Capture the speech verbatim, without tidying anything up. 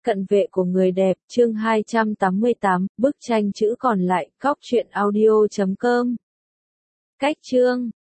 Cận vệ của người đẹp, chương hai trăm tám mươi tám, bức tranh chữ còn lại, cóc truyện audio chấm com. Cách chương